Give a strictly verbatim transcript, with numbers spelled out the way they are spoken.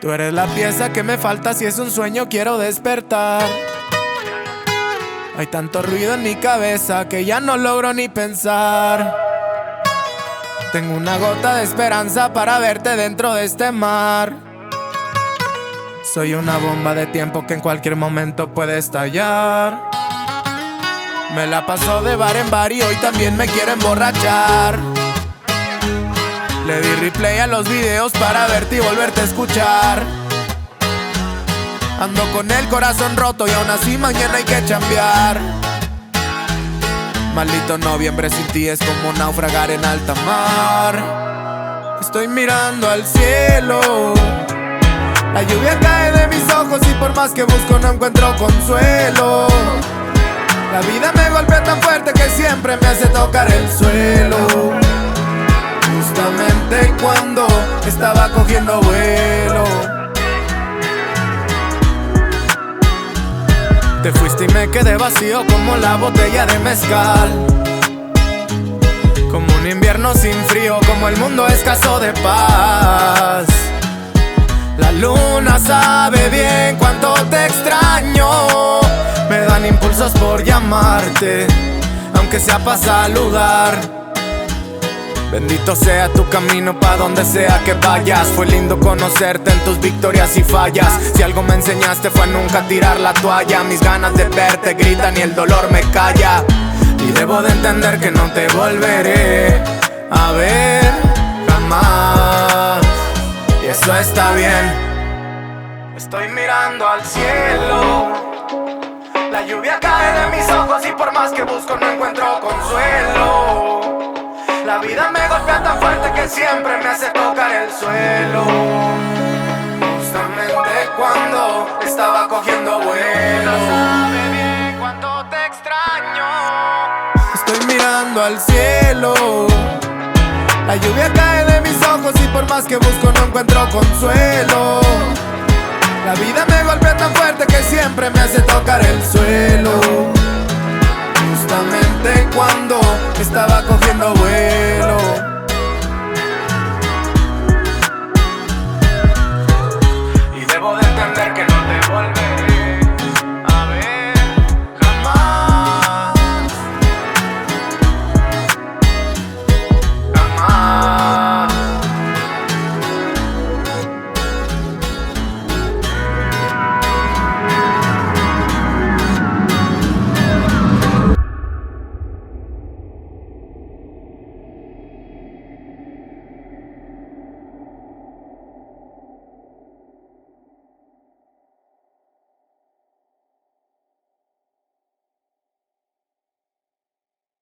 Tú eres la pieza que me falta, si es un sueño quiero despertar. Hay tanto ruido en mi cabeza que ya no logro ni pensar. Tengo una gota de esperanza para verte dentro de este mar. Soy una bomba de tiempo que en cualquier momento puede estallar. Me la paso de bar en bar y hoy también me quiero emborrachar. Le di replay a los videos para verte y volverte a escuchar. Ando con el corazón roto y aún así mañana hay que chambear. Maldito noviembre sin ti es como naufragar en alta mar. Estoy mirando al cielo, la lluvia cae de mis ojos y por más que busco no encuentro consuelo. La vida me golpea tan fuerte que siempre me hace tocar el suelo. Justamente cuando estaba cogiendo vuelo, te fuiste y me quedé vacío como la botella de mezcal. Como un invierno sin frío, como el mundo escaso de paz. La luna sabe bien cuánto te extraño. Me dan impulsos por llamarte, aunque sea para saludar. Bendito sea tu camino pa' donde sea que vayas. Fue lindo conocerte en tus victorias y fallas. Si algo me enseñaste fue a nunca tirar la toalla. Mis ganas de verte gritan y el dolor me calla. Y debo de entender que no te volveré a ver jamás. Y eso está bien. Estoy mirando al cielo, la lluvia cae de mis ojos y por más que busco no encuentro consuelo. La vida me golpea tan fuerte que siempre me hace tocar el suelo. Justamente cuando estaba cogiendo vuelo. Sabe bien cuánto te extraño. Estoy mirando al cielo, la lluvia cae de mis ojos y por más que busco no encuentro consuelo. La vida me golpea tan fuerte que siempre me hace